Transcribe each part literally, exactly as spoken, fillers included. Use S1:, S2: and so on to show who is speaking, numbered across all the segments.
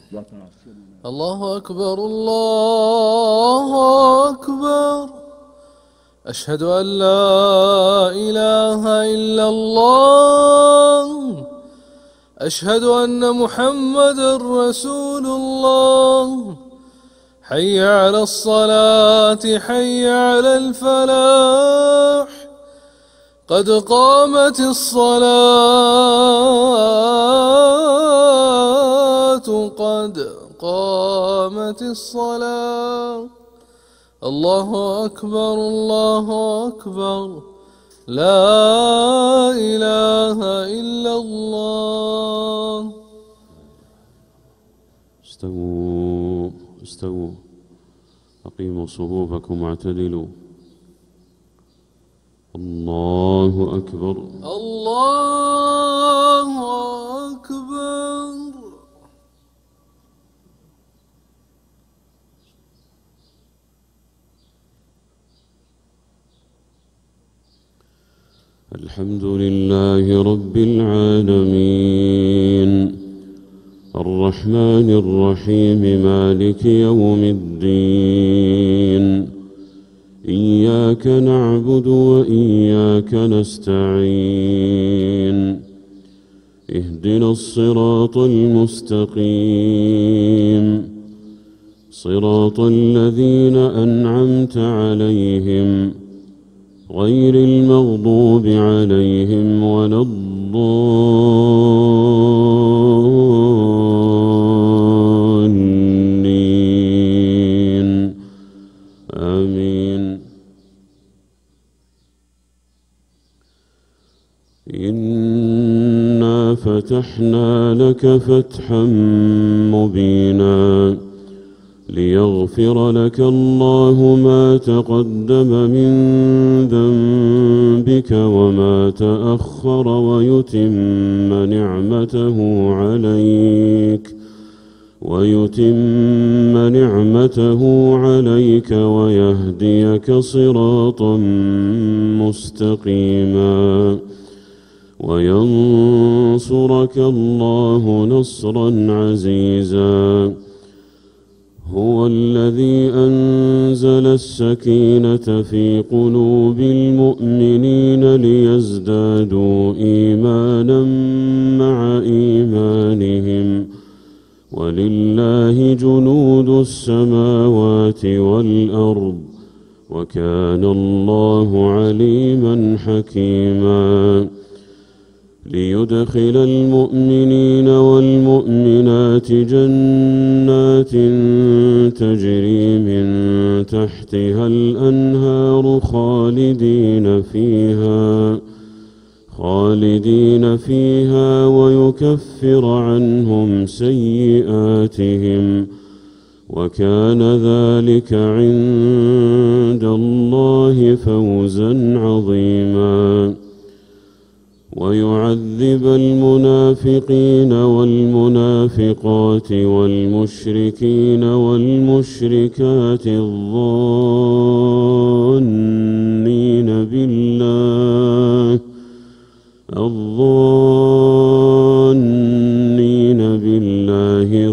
S1: الله أكبر الله أكبر. أشهد أن لا إله إلا الله. أشهد أن محمدًا رسول الله. حي على الصلاة حي على الفلاح. قد قامت الصلاة قد قامت الصلاة. الله أكبر الله أكبر. لا إله إلا الله.
S2: استووا استووا أقيموا صفوفكم واعتدلوا. الله أكبر
S1: الله أكبر.
S2: الحمد لله رب العالمين الرحمن الرحيم مالك يوم الدين. إياك نعبد وإياك نستعين. اهدنا الصراط المستقيم صراط الذين أنعمت عليهم غير المغضوب عليهم ولا الضالين. آمين. إنا فتحنا لك فتحا مبينا ليغفر لك الله ما تقدم من ذنبك وما تأخر ويتم نعمته عليك ويتم نعمته عليك ويهديك صراطا مستقيما وينصرك الله نصرا عزيزا. هو الذي أنزل السكينة في قلوب المؤمنين ليزدادوا إيمانا مع إيمانهم ولله جنود السماوات والأرض وكان الله عليما حكيما. ليدخل المؤمنين والمؤمنات جنات تجري من تحتها الأنهار خالدين فيها خالدين فيها ويكفر عنهم سيئاتهم وكان ذلك عند الله فوزا عظيما. ويعذب المنافقين والمنافقات والمشركين والمشركات الظانين بالله الظانين بالله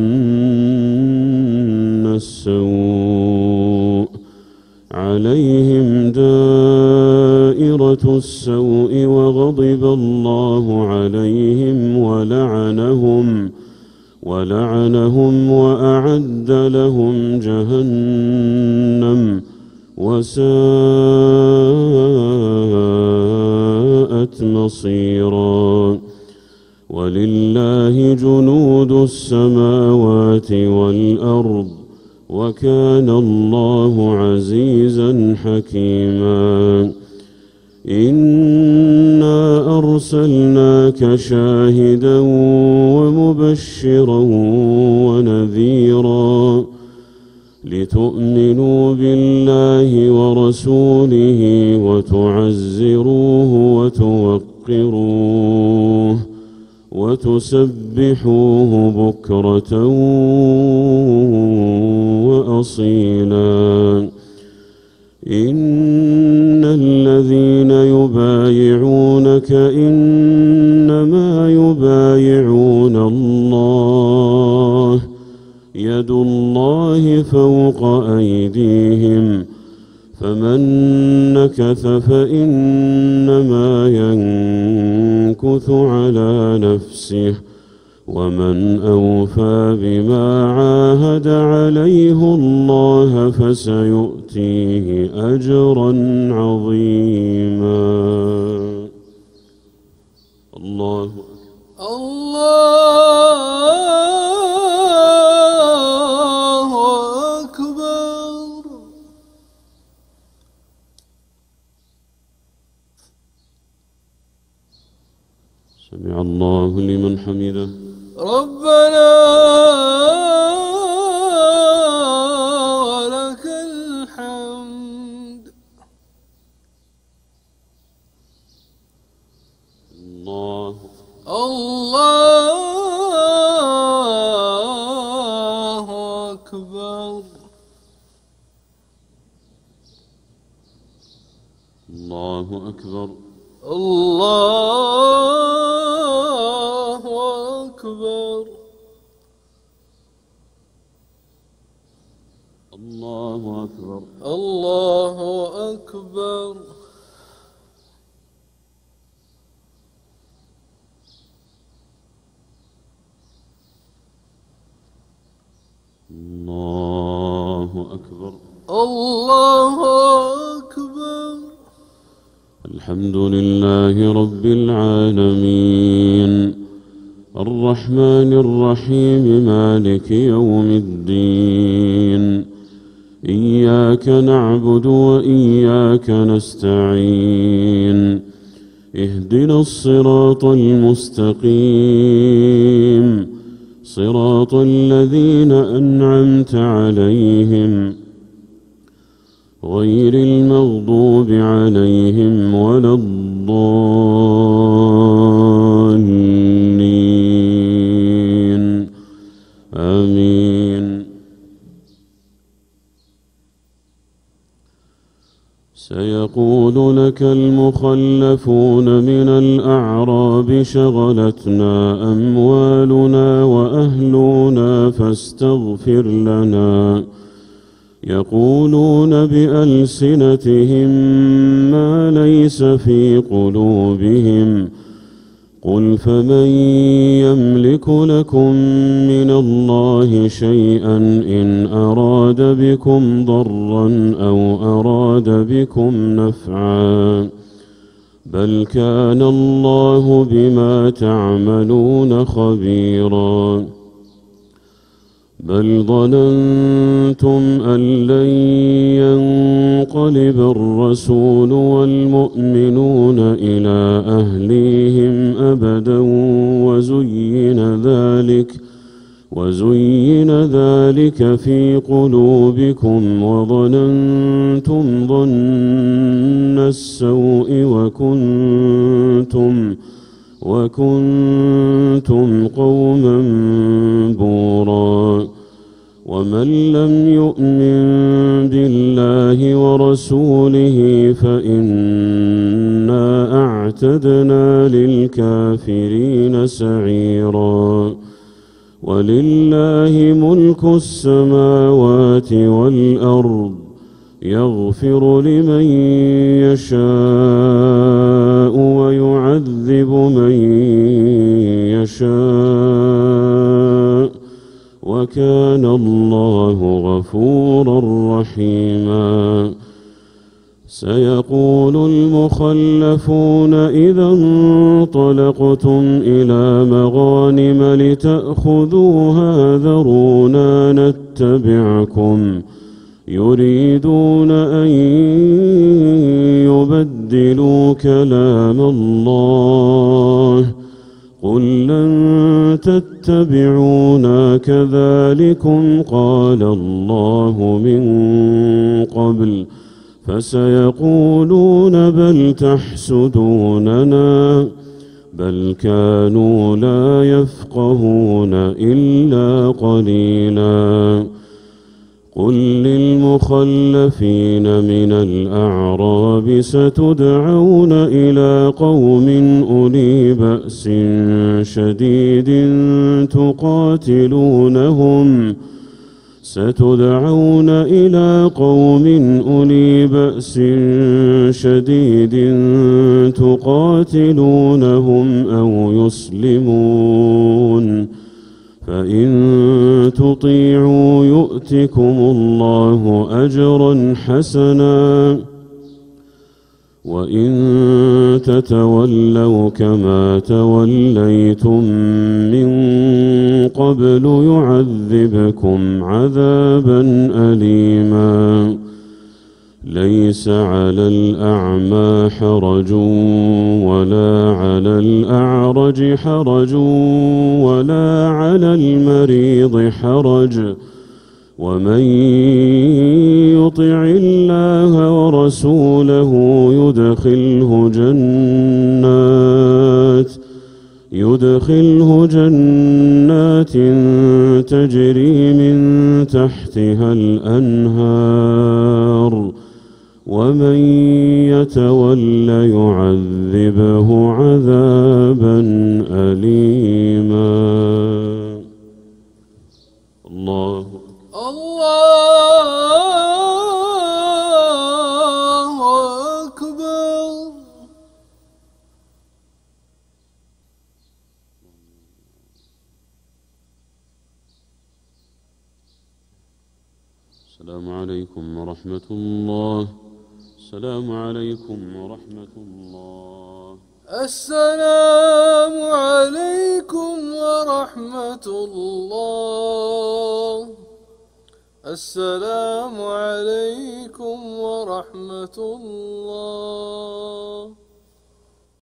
S2: ظن السوء عليهم دائرة السوء وغضب الله عليهم ولعنهم ولعنهم وأعد لهم جهنم وساءت مصيرا. ولله جنود السماوات والأرض وكان الله عزيزا حكيما. إنا أرسلناك شاهدا ومبشرا ونذيرا لتؤمنوا بالله ورسوله وتعزروه وتوقروه وتسبحوه بكرة وأصيلا. إن الذين يبايعونك إنما يبايعون الله يد الله فوق أيديهم فمن نكث فإنما ينكث على نفسه ومن أوفى بما عاهد عليه الله فسيؤتيه أجرا عظيما. الله
S1: الله أكبر.
S2: سمع الله لمن حمده.
S1: ربنا ولك الحمد.
S2: الله
S1: الله أكبر.
S2: الله أكبر.
S1: الله أكبر.
S2: الله أكبر.
S1: الله أكبر.
S2: الله أكبر.
S1: الله أكبر.
S2: الحمد لله رب العالمين الرحمن الرحيم مالك يوم الدين إياك نعبد وإياك نستعين اهدنا الصراط المستقيم صراط الذين أنعمت عليهم غير المغضوب عليهم ولا الضالين آمين. سيقول لك المخلفون من الأعراب شغلتنا أموالنا وأهلنا فاستغفر لنا يقولون بألسنتهم ما ليس في قلوبهم قل فمن يملك لكم من الله شيئا إن أراد بكم ضرا أو أراد بكم نفعا بل كان الله بما تعملون خبيرا بل ظننتم أن لن ينقلب الرسول والمؤمنون إلى أهليهم أبدا وزين ذلك وزين ذلك في قلوبكم وظننتم ظن السوء وكنتم وكنتم قوما بورا ومن لم يؤمن بالله ورسوله فإنا أعتدنا للكافرين سعيرا ولله ملك السماوات والأرض يغفر لمن يشاء ويعذب من يشاء وكان الله غفورا رحيما. سيقول المخلفون إذا انطلقتم إلى مغانم لتأخذوها ذرونا نتبعكم يريدون أن يبدلوا كلام الله قل لن تتبعونا كذلكم قال الله من قبل فسيقولون بل تحسدوننا بل كانوا لا يفقهون إلا قليلا. قل للمخلفين من الأعراب ستدعون إلى قوم أولي بأس شديد تقاتلونهم ستدعون إلى قوم أولي بأس شديد تقاتلونهم أو يسلمون، فإن تطيعوا يؤتكم الله أجرا حسنا، وإن تتولوا كما توليتم من قبل يعذبكم عذابا أليما. ليس على الأعمى حرج ولا على الأعرج حرج ولا على المريض حرج، ومن يطع الله ورسوله يدخله جنات يدخله جنات تجري من تحتها الأنهار، ومن يتول يعذبه عذابا أليما. الله
S1: الله أكبر.
S2: السلام عليكم ورحمة الله. السلام عليكم ورحمة الله.
S1: السلام عليكم ورحمة الله. السلام عليكم ورحمة الله.